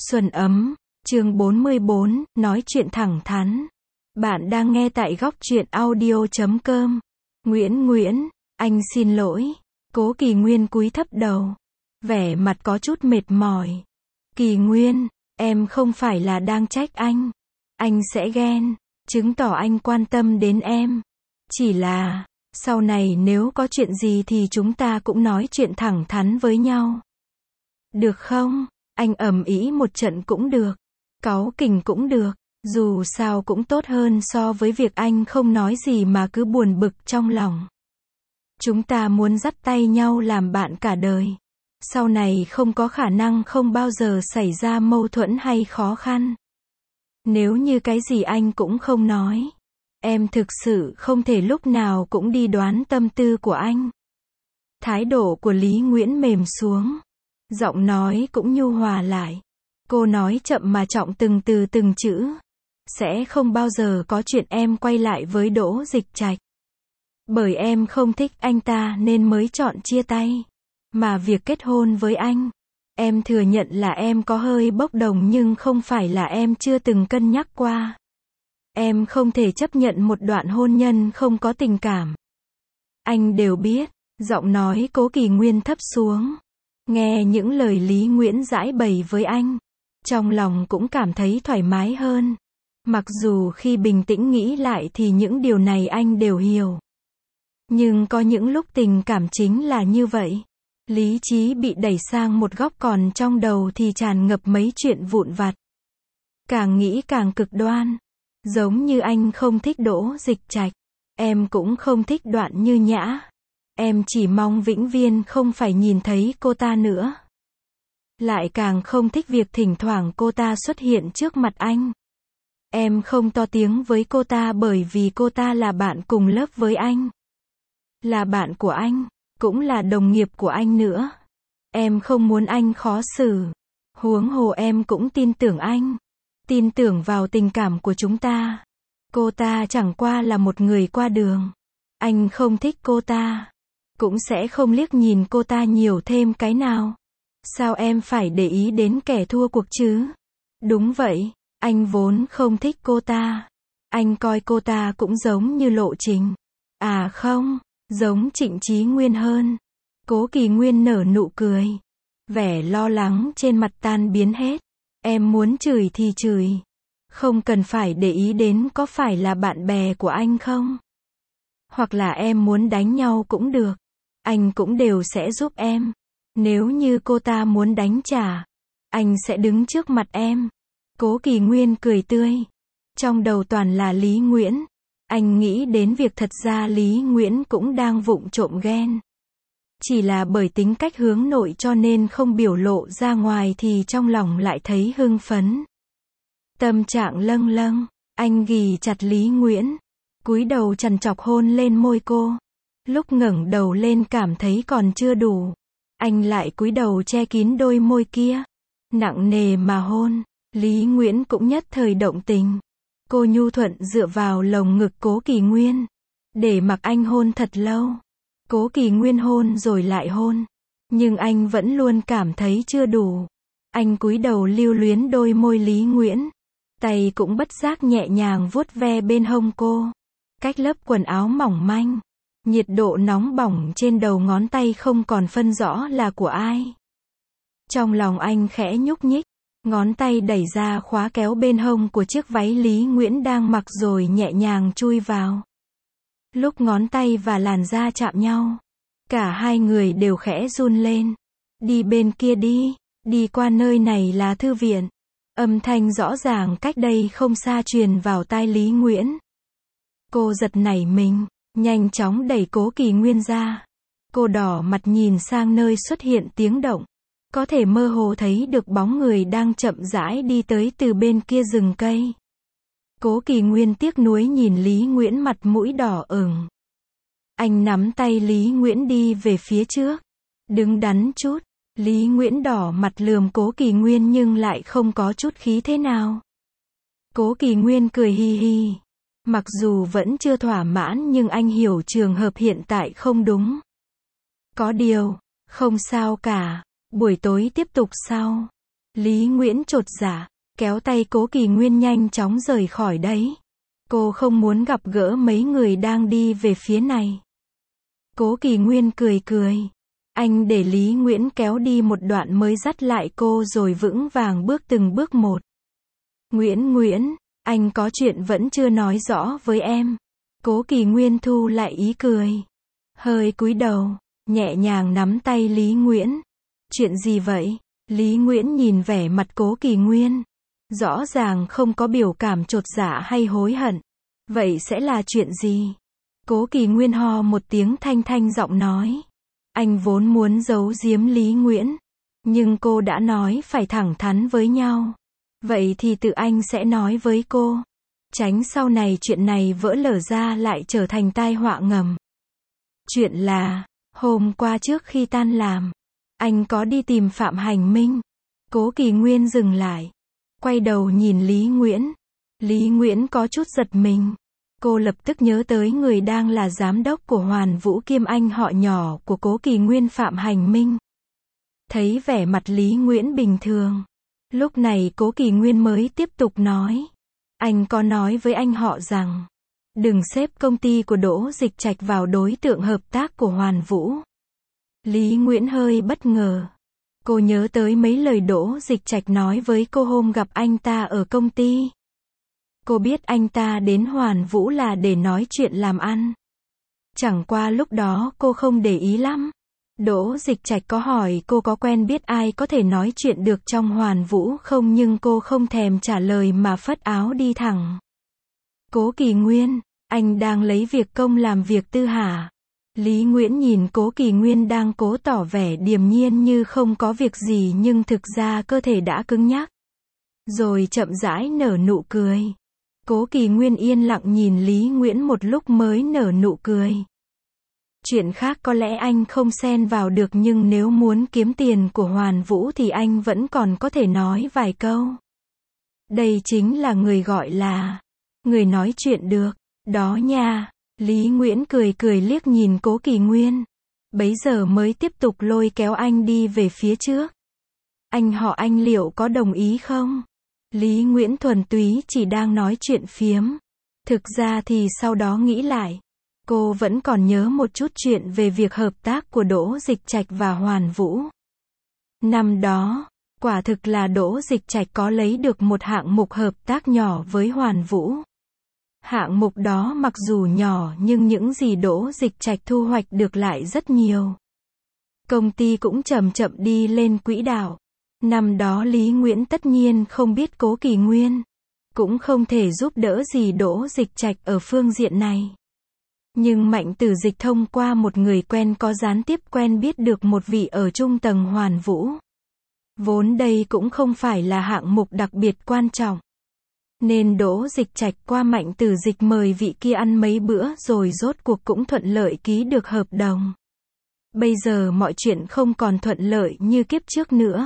Xuân ấm, chương 44, nói chuyện thẳng thắn. Bạn đang nghe tại góc truyện audio.com. Nguyễn, anh xin lỗi. Cố Kỳ Nguyên cúi thấp đầu. Vẻ mặt có chút mệt mỏi. Kỳ Nguyên, em không phải là đang trách anh. Anh sẽ ghen, chứng tỏ anh quan tâm đến em. Chỉ là, sau này nếu có chuyện gì thì chúng ta cũng nói chuyện thẳng thắn với nhau. Được không? Anh ầm ĩ một trận cũng được. Cáu kỉnh cũng được. Dù sao cũng tốt hơn so với việc anh không nói gì mà cứ buồn bực trong lòng. Chúng ta muốn dắt tay nhau làm bạn cả đời. Sau này không có khả năng không bao giờ xảy ra mâu thuẫn hay khó khăn. Nếu như cái gì anh cũng không nói, em thực sự không thể lúc nào cũng đi đoán tâm tư của anh. Thái độ của Lý Nguyễn mềm xuống. Giọng nói cũng nhu hòa lại. Cô nói chậm mà trọng từng từ từng chữ. Sẽ không bao giờ có chuyện em quay lại với Đỗ Dịch Trạch. Bởi em không thích anh ta nên mới chọn chia tay. Mà việc kết hôn với anh, em thừa nhận là em có hơi bốc đồng nhưng không phải là em chưa từng cân nhắc qua. Em không thể chấp nhận một đoạn hôn nhân không có tình cảm. Anh đều biết, giọng nói Cố Kỳ Nguyên thấp xuống. Nghe những lời Lý Nguyễn giãi bày với anh, trong lòng cũng cảm thấy thoải mái hơn. Mặc dù khi bình tĩnh nghĩ lại thì những điều này anh đều hiểu. Nhưng có những lúc tình cảm chính là như vậy. Lý trí bị đẩy sang một góc còn trong đầu thì tràn ngập mấy chuyện vụn vặt. Càng nghĩ càng cực đoan. Giống như anh không thích Đỗ Dịch Trạch. Em cũng không thích Đoạn Như Nhã. Em chỉ mong vĩnh viễn không phải nhìn thấy cô ta nữa. Lại càng không thích việc thỉnh thoảng cô ta xuất hiện trước mặt anh. Em không to tiếng với cô ta bởi vì cô ta là bạn cùng lớp với anh. Là bạn của anh, cũng là đồng nghiệp của anh nữa. Em không muốn anh khó xử. Huống hồ em cũng tin tưởng anh. Tin tưởng vào tình cảm của chúng ta. Cô ta chẳng qua là một người qua đường. Anh không thích cô ta. Cũng sẽ không liếc nhìn cô ta nhiều thêm cái nào. Sao em phải để ý đến kẻ thua cuộc chứ? Đúng vậy, anh vốn không thích cô ta. Anh coi cô ta cũng giống như Lộ Trình. À không, giống Trịnh Chí Nguyên hơn. Cố Kỳ Nguyên nở nụ cười. Vẻ lo lắng trên mặt tan biến hết. Em muốn chửi thì chửi. Không cần phải để ý đến có phải là bạn bè của anh không. Hoặc là em muốn đánh nhau cũng được. Anh cũng đều sẽ giúp em. Nếu như cô ta muốn đánh trả, anh sẽ đứng trước mặt em. Cố Kỳ Nguyên cười tươi. Trong đầu toàn là Lý Nguyễn. Anh nghĩ đến việc thật ra Lý Nguyễn cũng đang vụng trộm ghen. Chỉ là bởi tính cách hướng nội cho nên không biểu lộ ra ngoài thì trong lòng lại thấy hưng phấn. Tâm trạng lâng lâng, anh ghì chặt Lý Nguyễn. Cúi đầu trằn trọc hôn lên môi cô. Lúc ngẩng đầu lên cảm thấy còn chưa đủ. Anh lại cúi đầu che kín đôi môi kia. Nặng nề mà hôn. Lý Nguyễn cũng nhất thời động tình. Cô nhu thuận dựa vào lồng ngực Cố Kỳ Nguyên. Để mặc anh hôn thật lâu. Cố Kỳ Nguyên hôn rồi lại hôn. Nhưng anh vẫn luôn cảm thấy chưa đủ. Anh cúi đầu lưu luyến đôi môi Lý Nguyễn. Tay cũng bất giác nhẹ nhàng vuốt ve bên hông cô. Cách lớp quần áo mỏng manh. Nhiệt độ nóng bỏng trên đầu ngón tay không còn phân rõ là của ai. Trong lòng anh khẽ nhúc nhích. Ngón tay đẩy ra khóa kéo bên hông của chiếc váy Lý Nguyễn đang mặc rồi nhẹ nhàng chui vào. Lúc ngón tay và làn da chạm nhau, cả hai người đều khẽ run lên. Đi bên kia đi, đi qua nơi này là thư viện. Âm thanh rõ ràng cách đây không xa truyền vào tai Lý Nguyễn. Cô giật nảy mình, nhanh chóng đẩy Cố Kỳ Nguyên ra. Cô đỏ mặt nhìn sang nơi xuất hiện tiếng động. Có thể mơ hồ thấy được bóng người đang chậm rãi đi tới từ bên kia rừng cây. Cố Kỳ Nguyên tiếc nuối nhìn Lý Nguyễn mặt mũi đỏ ửng. Anh nắm tay Lý Nguyễn đi về phía trước. Đứng đắn chút. Lý Nguyễn đỏ mặt lườm Cố Kỳ Nguyên nhưng lại không có chút khí thế nào. Cố Kỳ Nguyên cười hi hi. Mặc dù vẫn chưa thỏa mãn nhưng anh hiểu trường hợp hiện tại không đúng. Có điều, không sao cả. Buổi tối tiếp tục sau. Lý Nguyễn chột dạ, kéo tay Cố Kỳ Nguyên nhanh chóng rời khỏi đấy. Cô không muốn gặp gỡ mấy người đang đi về phía này. Cố Kỳ Nguyên cười cười. Anh để Lý Nguyễn kéo đi một đoạn mới dắt lại cô rồi vững vàng bước từng bước một. Nguyễn, anh có chuyện vẫn chưa nói rõ với em. Cố Kỳ Nguyên thu lại ý cười. Hơi cúi đầu, nhẹ nhàng nắm tay Lý Nguyễn. Chuyện gì vậy? Lý Nguyễn nhìn vẻ mặt Cố Kỳ Nguyên. Rõ ràng không có biểu cảm chột dạ hay hối hận. Vậy sẽ là chuyện gì? Cố Kỳ Nguyên ho một tiếng thanh thanh giọng nói. Anh vốn muốn giấu giếm Lý Nguyễn. Nhưng cô đã nói phải thẳng thắn với nhau. Vậy thì tự anh sẽ nói với cô. Tránh sau này chuyện này vỡ lở ra lại trở thành tai họa ngầm. Chuyện là, hôm qua trước khi tan làm, anh có đi tìm Phạm Hành Minh. Cố Kỳ Nguyên dừng lại. Quay đầu nhìn Lý Nguyễn. Lý Nguyễn có chút giật mình. Cô lập tức nhớ tới người đang là giám đốc của Hoàn Vũ kiêm anh họ nhỏ của Cố Kỳ Nguyên Phạm Hành Minh. Thấy vẻ mặt Lý Nguyễn bình thường. Lúc này Cố Kỳ Nguyên mới tiếp tục nói. Anh có nói với anh họ rằng, đừng xếp công ty của Đỗ Dịch Trạch vào đối tượng hợp tác của Hoàn Vũ. Lý Nguyễn hơi bất ngờ. Cô nhớ tới mấy lời Đỗ Dịch Trạch nói với cô hôm gặp anh ta ở công ty. Cô biết anh ta đến Hoàn Vũ là để nói chuyện làm ăn. Chẳng qua lúc đó cô không để ý lắm. Đỗ Dịch Trạch có hỏi cô có quen biết ai có thể nói chuyện được trong Hoàn Vũ không, nhưng cô không thèm trả lời mà phất áo đi thẳng. Cố Kỳ Nguyên, anh đang lấy việc công làm việc tư hả? Lý Nguyễn nhìn Cố Kỳ Nguyên đang cố tỏ vẻ điềm nhiên như không có việc gì nhưng thực ra cơ thể đã cứng nhắc. Rồi chậm rãi nở nụ cười. Cố Kỳ Nguyên yên lặng nhìn Lý Nguyễn một lúc mới nở nụ cười. Chuyện khác có lẽ anh không xen vào được nhưng nếu muốn kiếm tiền của Hoàn Vũ thì anh vẫn còn có thể nói vài câu. Đây chính là người gọi là người nói chuyện được, đó nha. Lý Nguyễn cười cười liếc nhìn Cố Kỳ Nguyên. Bấy giờ mới tiếp tục lôi kéo anh đi về phía trước. Anh họ anh liệu có đồng ý không? Lý Nguyễn thuần túy chỉ đang nói chuyện phiếm. Thực ra thì sau đó nghĩ lại. Cô vẫn còn nhớ một chút chuyện về việc hợp tác của Đỗ Dịch Trạch và Hoàn Vũ. Năm đó, quả thực là Đỗ Dịch Trạch có lấy được một hạng mục hợp tác nhỏ với Hoàn Vũ. Hạng mục đó mặc dù nhỏ nhưng những gì Đỗ Dịch Trạch thu hoạch được lại rất nhiều. Công ty cũng chậm chậm đi lên quỹ đạo. Năm đó Lý Nguyễn tất nhiên không biết Cố Kỳ Nguyên. Cũng không thể giúp đỡ gì Đỗ Dịch Trạch ở phương diện này. Nhưng Mạnh Tử Dịch thông qua một người quen có gián tiếp quen biết được một vị ở trung tầng Hoàn Vũ. Vốn đây cũng không phải là hạng mục đặc biệt quan trọng. Nên Đỗ Dịch Trạch qua Mạnh Tử Dịch mời vị kia ăn mấy bữa rồi rốt cuộc cũng thuận lợi ký được hợp đồng. Bây giờ mọi chuyện không còn thuận lợi như kiếp trước nữa.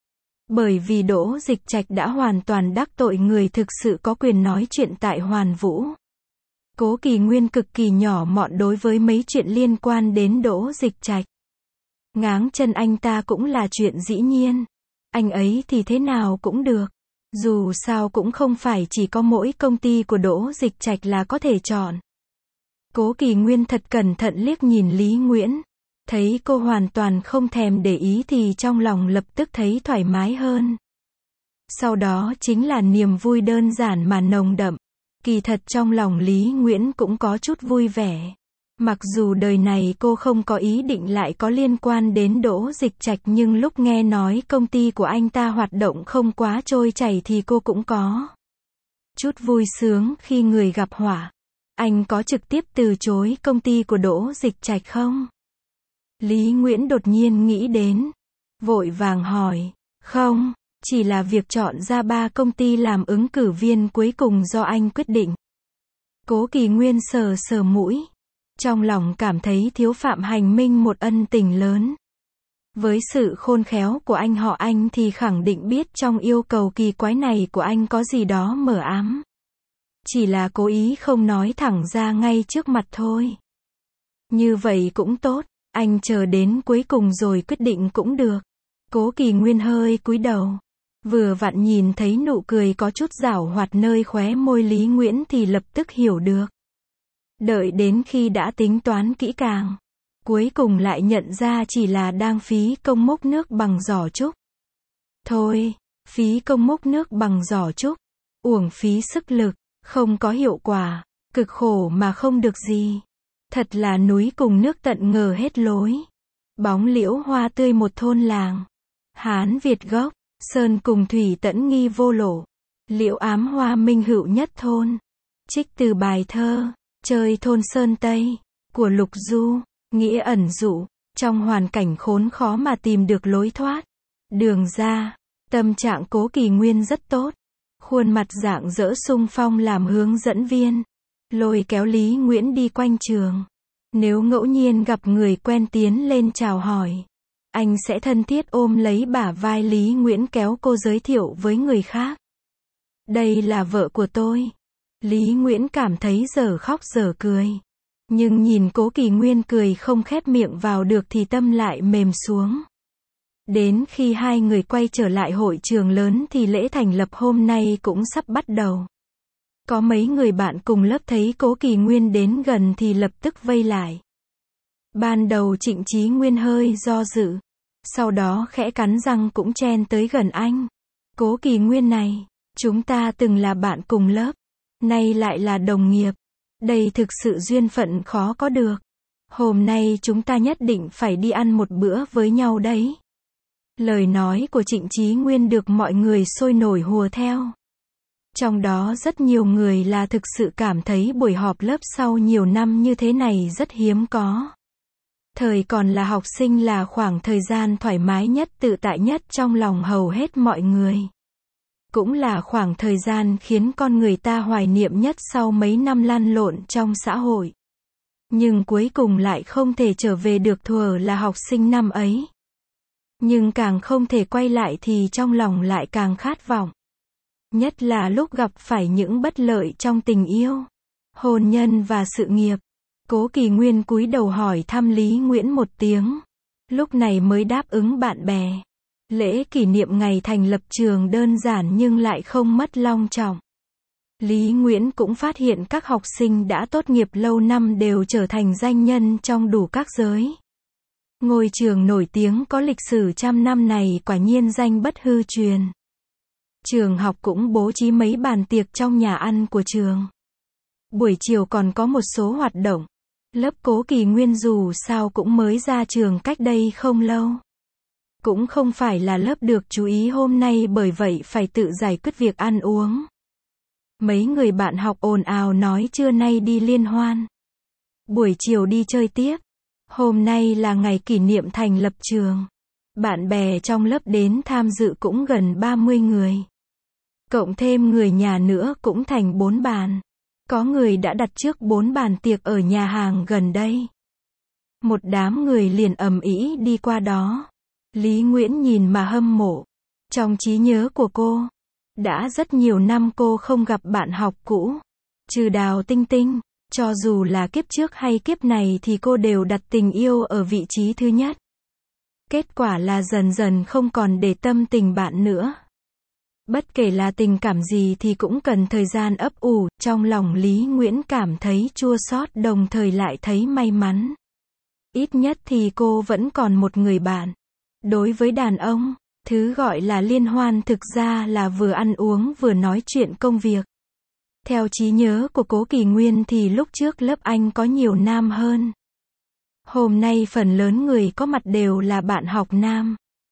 Bởi vì Đỗ Dịch Trạch đã hoàn toàn đắc tội người thực sự có quyền nói chuyện tại Hoàn Vũ. Cố Kỳ Nguyên cực kỳ nhỏ mọn đối với mấy chuyện liên quan đến Đỗ Dịch Trạch. Ngáng chân anh ta cũng là chuyện dĩ nhiên. Anh ấy thì thế nào cũng được. Dù sao cũng không phải chỉ có mỗi công ty của Đỗ Dịch Trạch là có thể chọn. Cố Kỳ Nguyên thật cẩn thận liếc nhìn Lý Nguyễn. Thấy cô hoàn toàn không thèm để ý thì trong lòng lập tức thấy thoải mái hơn. Sau đó chính là niềm vui đơn giản mà nồng đậm. Kỳ thật trong lòng Lý Nguyễn cũng có chút vui vẻ. Mặc dù đời này cô không có ý định lại có liên quan đến Đỗ Dịch Trạch nhưng lúc nghe nói công ty của anh ta hoạt động không quá trôi chảy thì cô cũng có chút vui sướng khi người gặp họa. Anh có trực tiếp từ chối công ty của Đỗ Dịch Trạch không? Lý Nguyễn đột nhiên nghĩ đến. Vội vàng hỏi. Không, chỉ là việc chọn ra 3 công ty làm ứng cử viên cuối cùng do anh quyết định. Cố Kỳ Nguyên sờ sờ mũi. Trong lòng cảm thấy thiếu Phạm Hành Minh một ân tình lớn. Với sự khôn khéo của anh họ anh thì khẳng định biết trong yêu cầu kỳ quái này của anh có gì đó mờ ám. Chỉ là cố ý không nói thẳng ra ngay trước mặt thôi. Như vậy cũng tốt, anh chờ đến cuối cùng rồi quyết định cũng được. Cố Kỳ Nguyên hơi cúi đầu. Vừa vặn nhìn thấy nụ cười có chút giảo hoạt nơi khóe môi Lý Nguyễn thì lập tức hiểu được. Đợi đến khi đã tính toán kỹ càng, cuối cùng lại nhận ra chỉ là đang phí công múc nước bằng giỏ trúc. Thôi, phí công múc nước bằng giỏ trúc, uổng phí sức lực, không có hiệu quả, cực khổ mà không được gì. Thật là núi cùng nước tận ngờ hết lối. Bóng liễu hoa tươi một thôn làng. Hán Việt gốc, sơn cùng thủy tẫn nghi vô lộ. Liễu ám hoa minh hữu nhất thôn. Trích từ bài thơ, chơi thôn Sơn Tây, của Lục Du, nghĩa ẩn dụ, trong hoàn cảnh khốn khó mà tìm được lối thoát, đường ra. Tâm trạng Cố Kỳ Nguyên rất tốt. Khuôn mặt rạng rỡ sung phong làm hướng dẫn viên. Lôi kéo Lý Nguyễn đi quanh trường. Nếu ngẫu nhiên gặp người quen tiến lên chào hỏi, anh sẽ thân thiết ôm lấy bả vai Lý Nguyễn kéo cô giới thiệu với người khác. Đây là vợ của tôi. Lý Nguyễn cảm thấy dở khóc dở cười. Nhưng nhìn Cố Kỳ Nguyên cười không khép miệng vào được thì tâm lại mềm xuống. Đến khi hai người quay trở lại hội trường lớn thì lễ thành lập hôm nay cũng sắp bắt đầu. Có mấy người bạn cùng lớp thấy Cố Kỳ Nguyên đến gần thì lập tức vây lại. Ban đầu Trịnh Chí Nguyên hơi do dự, sau đó khẽ cắn răng cũng chen tới gần anh. Cố Kỳ Nguyên này, chúng ta từng là bạn cùng lớp, nay lại là đồng nghiệp. Đây thực sự duyên phận khó có được. Hôm nay chúng ta nhất định phải đi ăn một bữa với nhau đấy. Lời nói của Trịnh Chí Nguyên được mọi người sôi nổi hùa theo. Trong đó rất nhiều người là thực sự cảm thấy buổi họp lớp sau nhiều năm như thế này rất hiếm có. Thời còn là học sinh là khoảng thời gian thoải mái nhất, tự tại nhất trong lòng hầu hết mọi người. Cũng là khoảng thời gian khiến con người ta hoài niệm nhất sau mấy năm lăn lộn trong xã hội. Nhưng cuối cùng lại không thể trở về được thuở là học sinh năm ấy. Nhưng càng không thể quay lại thì trong lòng lại càng khát vọng. Nhất là lúc gặp phải những bất lợi trong tình yêu, hôn nhân và sự nghiệp. Cố Kỳ Nguyên cúi đầu hỏi thăm Lý Nguyễn một tiếng. Lúc này mới đáp ứng bạn bè. Lễ kỷ niệm ngày thành lập trường đơn giản nhưng lại không mất long trọng. Lý Nguyễn cũng phát hiện các học sinh đã tốt nghiệp lâu năm đều trở thành danh nhân trong đủ các giới. Ngôi trường nổi tiếng có lịch sử trăm năm này quả nhiên danh bất hư truyền. Trường học cũng bố trí mấy bàn tiệc trong nhà ăn của trường. Buổi chiều còn có một số hoạt động. Lớp Cố Kỳ Nguyên dù sao cũng mới ra trường cách đây không lâu. Cũng không phải là lớp được chú ý hôm nay, bởi vậy phải tự giải quyết việc ăn uống. Mấy người bạn học ồn ào nói trưa nay đi liên hoan, buổi chiều đi chơi tiếp. Hôm nay là ngày kỷ niệm thành lập trường. Bạn bè trong lớp đến tham dự cũng gần 30 người. Cộng thêm người nhà nữa cũng thành 4 bàn. Có người đã đặt trước 4 bàn tiệc ở nhà hàng gần đây. Một đám người liền ầm ĩ đi qua đó. Lý Nguyễn nhìn mà hâm mộ. Trong trí nhớ của cô, đã rất nhiều năm cô không gặp bạn học cũ. Trừ Đào Tinh Tinh, cho dù là kiếp trước hay kiếp này thì cô đều đặt tình yêu ở vị trí thứ nhất. Kết quả là dần dần không còn để tâm tình bạn nữa. Bất kể là tình cảm gì thì cũng cần thời gian ấp ủ. Trong lòng Lý Nguyễn cảm thấy chua xót đồng thời lại thấy may mắn. Ít nhất thì cô vẫn còn một người bạn. Đối với đàn ông, thứ gọi là liên hoan thực ra là vừa ăn uống vừa nói chuyện công việc. Theo trí nhớ của Cố Kỳ Nguyên thì lúc trước lớp anh có nhiều nam hơn. Hôm nay phần lớn người có mặt đều là bạn học nam.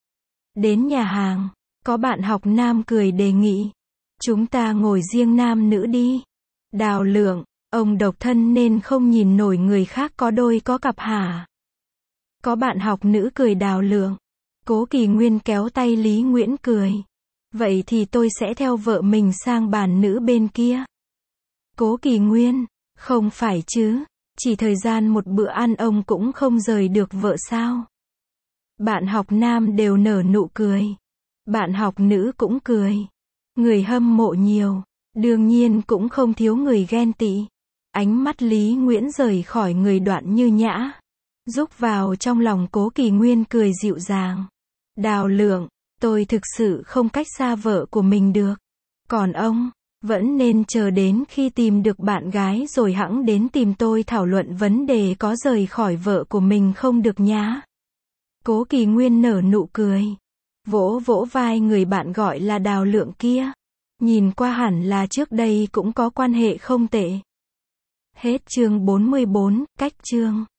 Đến nhà hàng, có bạn học nam cười đề nghị. Chúng ta ngồi riêng nam nữ đi. Đào Lượng, ông độc thân nên không nhìn nổi người khác có đôi có cặp hả? Có bạn học nữ cười Đào Lượng. Cố Kỳ Nguyên kéo tay Lý Nguyễn cười. Vậy thì tôi sẽ theo vợ mình sang bàn nữ bên kia. Cố Kỳ Nguyên, không phải chứ, chỉ thời gian một bữa ăn ông cũng không rời được vợ sao? Bạn học nam đều nở nụ cười. Bạn học nữ cũng cười. Người hâm mộ nhiều, đương nhiên cũng không thiếu người ghen tị. Ánh mắt Lý Nguyễn rời khỏi người Đoạn Như Nhã, rúc vào trong lòng Cố Kỳ Nguyên cười dịu dàng. Đào Lượng, Tôi thực sự không cách xa vợ của mình được. Còn ông, vẫn nên chờ đến khi tìm được bạn gái rồi hẵng đến tìm tôi thảo luận vấn đề có rời khỏi vợ của mình không được nhá. Cố Kỳ Nguyên nở nụ cười. Vỗ vỗ vai người bạn gọi là Đào Lượng kia. Nhìn qua hẳn là trước đây cũng có quan hệ không tệ. Hết chương 44, cách chương.